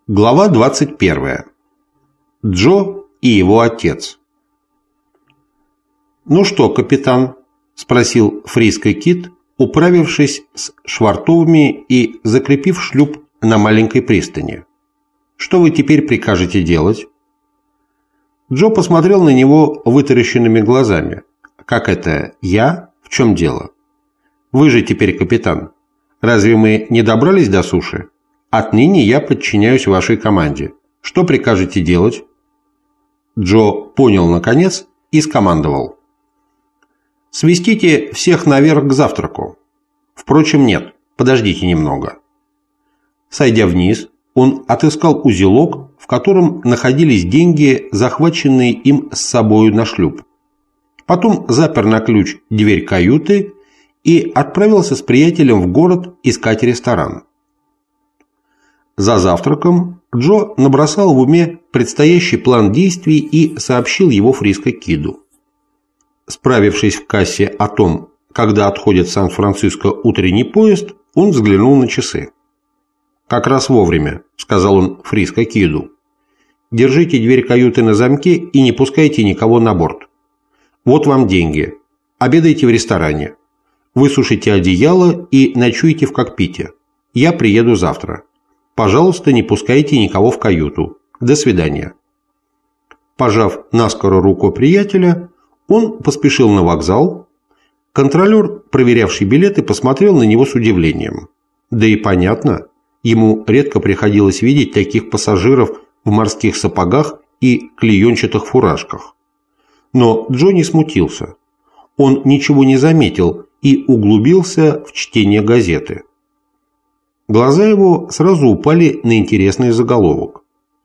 Глава 21. Джо и его отец. «Ну что, капитан?» – спросил Фриско Кид, управившись с швартовыми и закрепив шлюп на маленькой пристани. «Что вы теперь прикажете делать?» Джо посмотрел на него вытаращенными глазами. «Как это? Я? В чем дело? Вы же теперь капитан. Разве мы не добрались до суши? Отныне я подчиняюсь вашей команде. Что прикажете делать?» Джо понял наконец и скомандовал: «Свистите всех наверх к завтраку. Впрочем, нет, подождите немного». Сойдя вниз, он отыскал узелок, в котором находились деньги, захваченные им с собою на шлюп. Потом запер на ключ дверь каюты и отправился с приятелем в город искать ресторан. За завтраком Джо набросал в уме предстоящий план действий и сообщил его Фриско Киду. Справившись в кассе о том, когда отходит в Сан-Франциско утренний поезд, он взглянул на часы. «Как раз вовремя», — сказал он Фриско Киду. «Держите дверь каюты на замке и не пускайте никого на борт. Вот вам деньги. Обедайте в ресторане. Высушите одеяло и ночуйте в кокпите. Я приеду завтра. Пожалуйста, не пускайте никого в каюту. До свидания». Пожав наскоро руку приятеля, он поспешил на вокзал. Контролер, проверявший билеты, посмотрел на него с удивлением. Да и понятно, ему редко приходилось видеть таких пассажиров в морских сапогах и клеенчатых фуражках. Но Джо не смутился. Он ничего не заметил и углубился в чтение газеты. Глаза его сразу упали на интересный заголовок.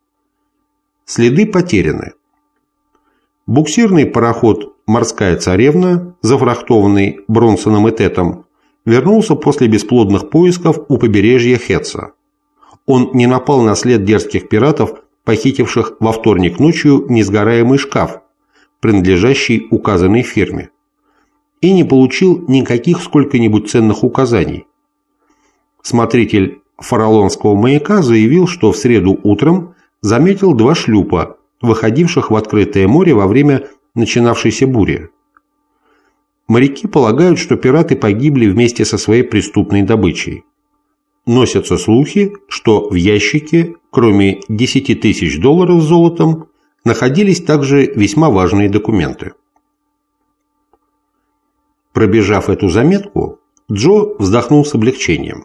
«Следы потеряны». Буксирный пароход «Морская царевна», зафрахтованный Бронсоном и Тетом, вернулся после бесплодных поисков у побережья Хетса. Он не напал на след дерзких пиратов, похитивших во вторник ночью несгораемый шкаф, принадлежащий указанной фирме, и не получил никаких сколько-нибудь ценных указаний. Смотритель фаралонского маяка заявил, что в среду утром заметил два шлюпа, выходивших в открытое море во время начинавшейся бури. Моряки полагают, что пираты погибли вместе со своей преступной добычей. Носятся слухи, что в ящике, кроме $10 тысяч с золотом, находились также весьма важные документы. Пробежав эту заметку, Джо вздохнул с облегчением.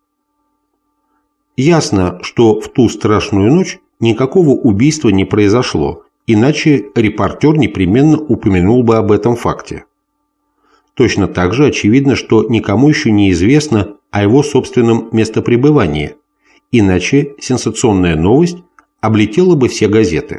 Ясно, что в ту страшную ночь никакого убийства не произошло, иначе репортер непременно упомянул бы об этом факте. Точно так же очевидно, что никому еще не известно о его собственном местопребывании, иначе сенсационная новость облетела бы все газеты.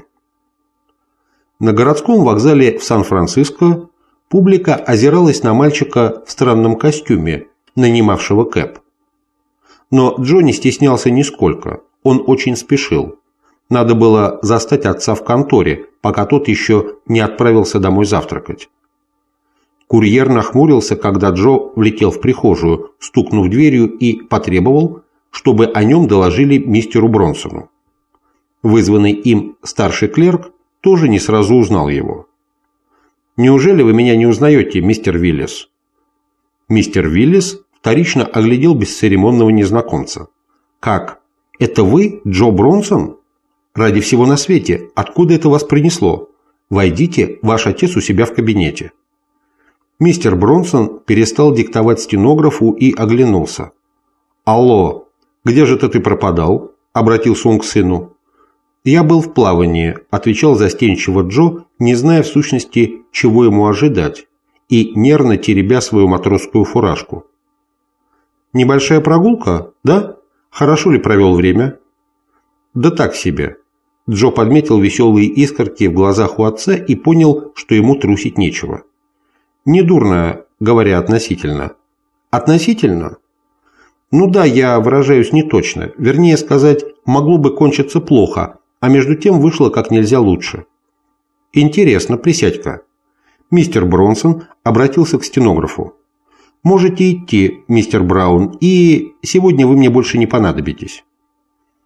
На городском вокзале в Сан-Франциско публика озиралась на мальчика в странном костюме, нанимавшего кэб. Но Джо не стеснялся нисколько, он очень спешил. Надо было застать отца в конторе, пока тот еще не отправился домой завтракать. Курьер нахмурился, когда Джо влетел в прихожую, стукнув дверью, и потребовал, чтобы о нем доложили мистеру Бронсону. Вызванный им старший клерк тоже не сразу узнал его. «Неужели вы меня не узнаете, мистер Виллис?» Мистер Виллис вторично оглядел бесцеремонного незнакомца. «Как? Это вы, Джо Бронсон? Ради всего на свете, откуда это вас принесло? Войдите, ваш отец у себя в кабинете». Мистер Бронсон перестал диктовать стенографу и оглянулся. «Алло, где же ты пропадал?» – обратился он к сыну. «Я был в плавании», – отвечал застенчиво Джо, не зная в сущности, чего ему ожидать, и нервно теребя свою матросскую фуражку. «Небольшая прогулка, да? Хорошо ли провел время?» «Да так себе». Джо подметил веселые искорки в глазах у отца и понял, что ему трусить нечего. «Недурно, говоря относительно». «Относительно?» «Ну да, я выражаюсь неточно. Вернее сказать, могло бы кончиться плохо, а между тем вышло как нельзя лучше». «Интересно, присядь-ка». Мистер Бронсон обратился к стенографу. «Можете идти, мистер Браун, и сегодня вы мне больше не понадобитесь».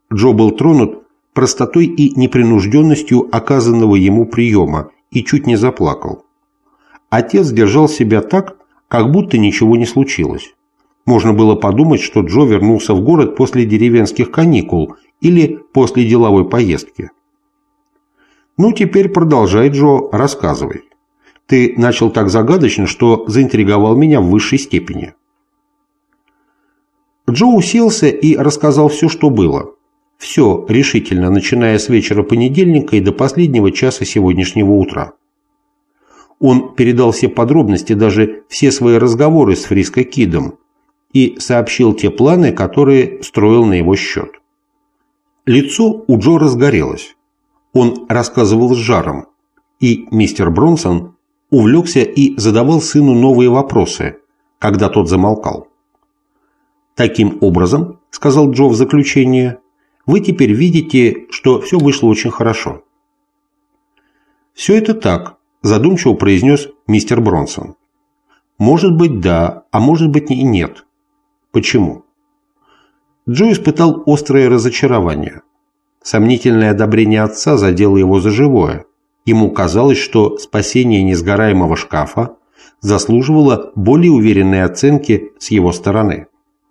Джо был тронут простотой и непринужденностью оказанного ему приема и чуть не заплакал. Отец держал себя так, как будто ничего не случилось. Можно было подумать, что Джо вернулся в город после деревенских каникул или после деловой поездки. «Ну, теперь продолжай, Джо, рассказывай. Ты начал так загадочно, что заинтриговал меня в высшей степени». Джо уселся и рассказал все, что было. Все решительно, начиная с вечера понедельника и до последнего часа сегодняшнего утра. Он передал все подробности, даже все свои разговоры с Фриско Кидом, и сообщил те планы, которые строил на его счет. Лицо у Джо разгорелось. Он рассказывал с жаром, и мистер Бронсон увлекся и задавал сыну новые вопросы, когда тот замолкал. «Таким образом, — сказал Джо в заключение, — вы теперь видите, что все вышло очень хорошо». «Все это так», — задумчиво произнес мистер Бронсон. «Может быть, да, а может быть и нет. Почему?» Джо испытал острое разочарование. Сомнительное одобрение отца задело его за живое. Ему казалось, что спасение несгораемого шкафа заслуживало более уверенной оценки с его стороны.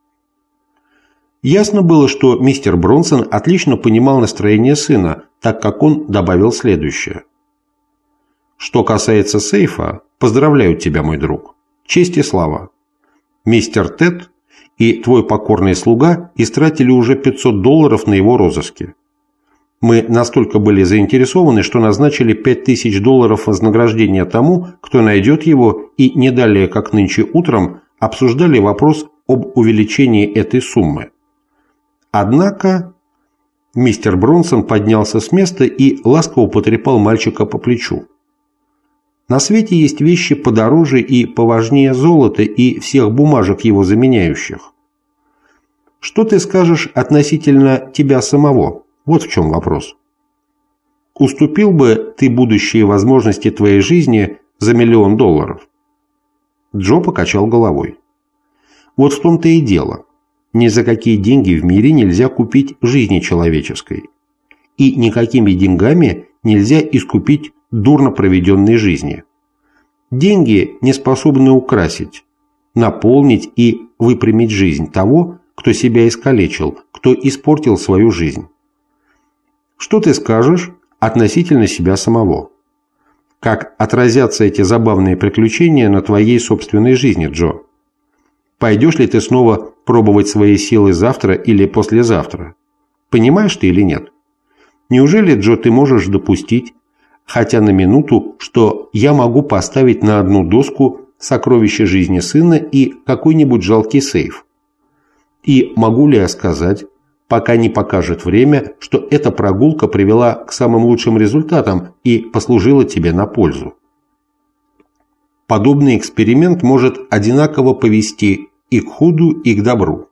Ясно было, что мистер Бронсон отлично понимал настроение сына, так как он добавил следующее. «Что касается сейфа, поздравляю тебя, мой друг. Честь и слава. Мистер Тед и твой покорный слуга истратили уже $500 на его розыске. Мы настолько были заинтересованы, что назначили $5000 вознаграждения тому, кто найдет его, и не далее, как нынче утром, обсуждали вопрос об увеличении этой суммы. Однако...» Мистер Бронсон поднялся с места и ласково потрепал мальчика по плечу. «На свете есть вещи подороже и поважнее золота и всех бумажек его заменяющих. Что ты скажешь относительно тебя самого? Вот в чем вопрос. Уступил бы ты будущие возможности твоей жизни за $1 000 000? Джо покачал головой. «Вот в том-то и дело. Ни за какие деньги в мире нельзя купить жизни человеческой. И никакими деньгами нельзя искупить дурно проведенной жизни. Деньги не способны украсить, наполнить и выпрямить жизнь того, кто себя искалечил, кто испортил свою жизнь. Что ты скажешь относительно себя самого? Как отразятся эти забавные приключения на твоей собственной жизни, Джо? Пойдешь ли ты снова пробовать свои силы завтра или послезавтра? Понимаешь ты или нет? Неужели, Джо, ты можешь допустить, хотя на минуту, что я могу поставить на одну доску сокровище жизни сына и какой-нибудь жалкий сейф? И могу ли я сказать, пока не покажет время, что эта прогулка привела к самым лучшим результатам и послужила тебе на пользу? Подобный эксперимент может одинаково повести и к худу, и к добру.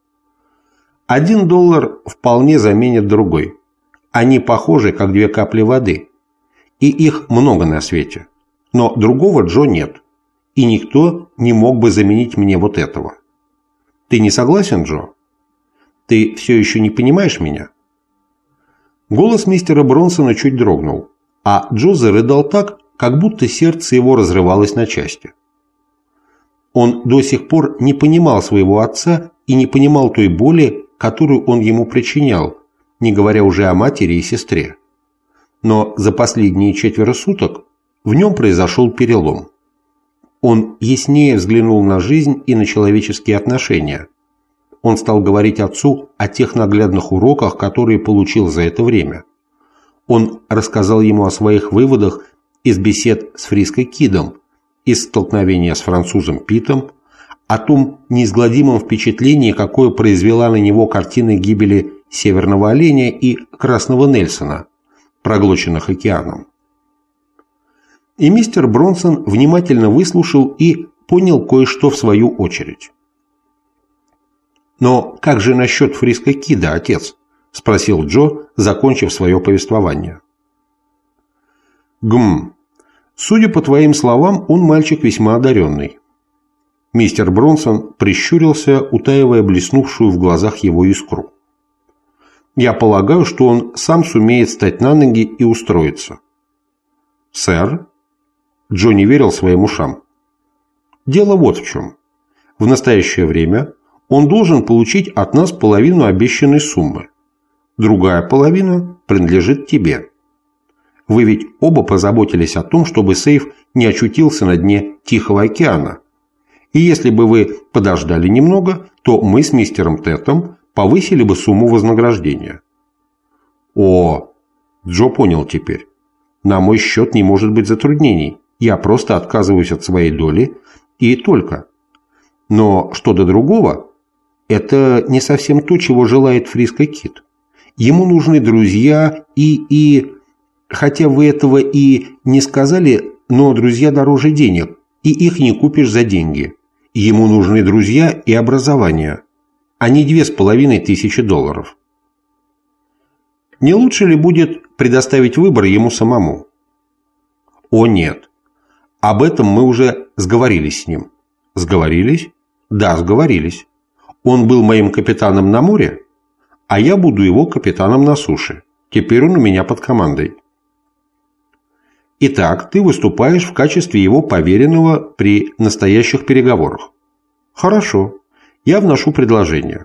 $1 вполне заменит другой. Они похожи, как 2 капли воды. И их много на свете. Но другого, Джо, нет. И никто не мог бы заменить мне вот этого. Ты не согласен, Джо? Ты все еще не понимаешь меня?» Голос мистера Бронсона чуть дрогнул, а Джо зарыдал так, как будто сердце его разрывалось на части. Он до сих пор не понимал своего отца и не понимал той боли, которую он ему причинял, не говоря уже о матери и сестре. Но за последние 4 суток в нем произошел перелом. Он яснее взглянул на жизнь и на человеческие отношения. Он стал говорить отцу о тех наглядных уроках, которые получил за это время. Он рассказал ему о своих выводах из бесед с Фриско Кидом, из столкновения с французом Питом, о том неизгладимом впечатлении, какое произвела на него картина гибели Северного Оленя и Красного Нельсона, проглоченных океаном. И мистер Бронсон внимательно выслушал и понял кое-что в свою очередь. «Но как же насчет Фриско Кида, отец?» – спросил Джо, закончив свое повествование. Судя по твоим словам, он мальчик весьма одаренный». Мистер Бронсон прищурился, утаивая блеснувшую в глазах его искру. Я полагаю, что он сам сумеет встать на ноги и устроиться». «Сэр?» Джо не верил своим ушам. «Дело вот в чем. В настоящее время он должен получить от нас половину обещанной суммы. Другая половина принадлежит тебе. Вы ведь оба позаботились о том, чтобы сейф не очутился на дне Тихого океана. И если бы вы подождали немного, то мы с мистером Тетом повысили бы сумму вознаграждения». «О!» Джо понял теперь. «На мой счет не может быть затруднений. Я просто отказываюсь от своей доли и только. Но что до другого, это не совсем то, чего желает Фриско Кид. Ему нужны друзья и... Хотя вы этого и не сказали, но друзья дороже денег, и их не купишь за деньги. Ему нужны друзья и образование, а не $2500. Не лучше ли будет предоставить выбор ему самому?» «О, нет. Об этом мы уже сговорились с ним». «Сговорились?» «Да, сговорились. Он был моим капитаном на море, а я буду его капитаном на суше. Теперь он у меня под командой». «Итак, ты выступаешь в качестве его поверенного при настоящих переговорах». «Хорошо. Я вношу предложение.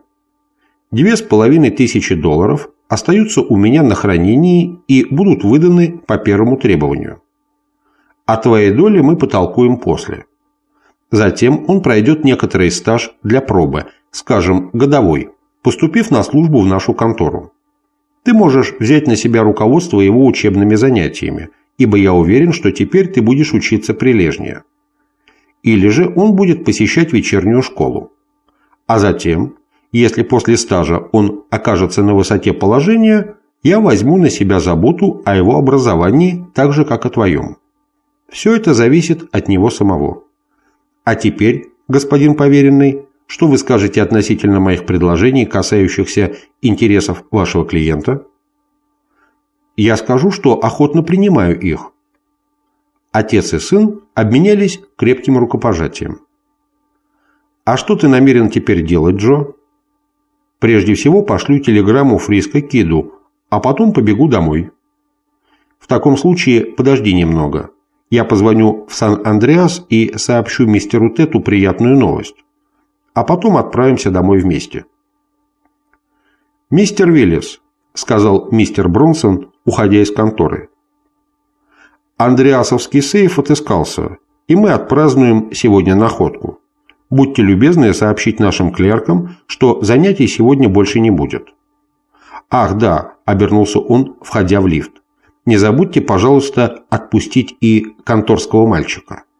$2500 остаются у меня на хранении и будут выданы по первому требованию. О твоей доле мы потолкуем после. Затем он пройдет некоторый стаж для пробы, скажем, годовой, поступив на службу в нашу контору. Ты можешь взять на себя руководство его учебными занятиями, ибо я уверен, что теперь ты будешь учиться прилежнее. Или же он будет посещать вечернюю школу. А затем, если после стажа он окажется на высоте положения, я возьму на себя заботу о его образовании так же, как о твоем. Все это зависит от него самого. А теперь, господин поверенный, что вы скажете относительно моих предложений, касающихся интересов вашего клиента?» «Я скажу, что охотно принимаю их». Отец и сын обменялись крепким рукопожатием. «А что ты намерен теперь делать, Джо?» «Прежде всего пошлю телеграмму Фриско Киду, а потом побегу домой». «В таком случае подожди немного. Я позвоню в Сан-Андреас и сообщу мистеру Тету приятную новость. А потом отправимся домой вместе». «Мистер Виллис», — сказал мистер Бронсон, уходя из конторы. «Андреасовский сейф отыскался, и мы отпразднуем сегодня находку. Будьте любезны сообщить нашим клеркам, что занятий сегодня больше не будет». «Ах, да», — обернулся он, входя в лифт. «Не забудьте, пожалуйста, отпустить и конторского мальчика».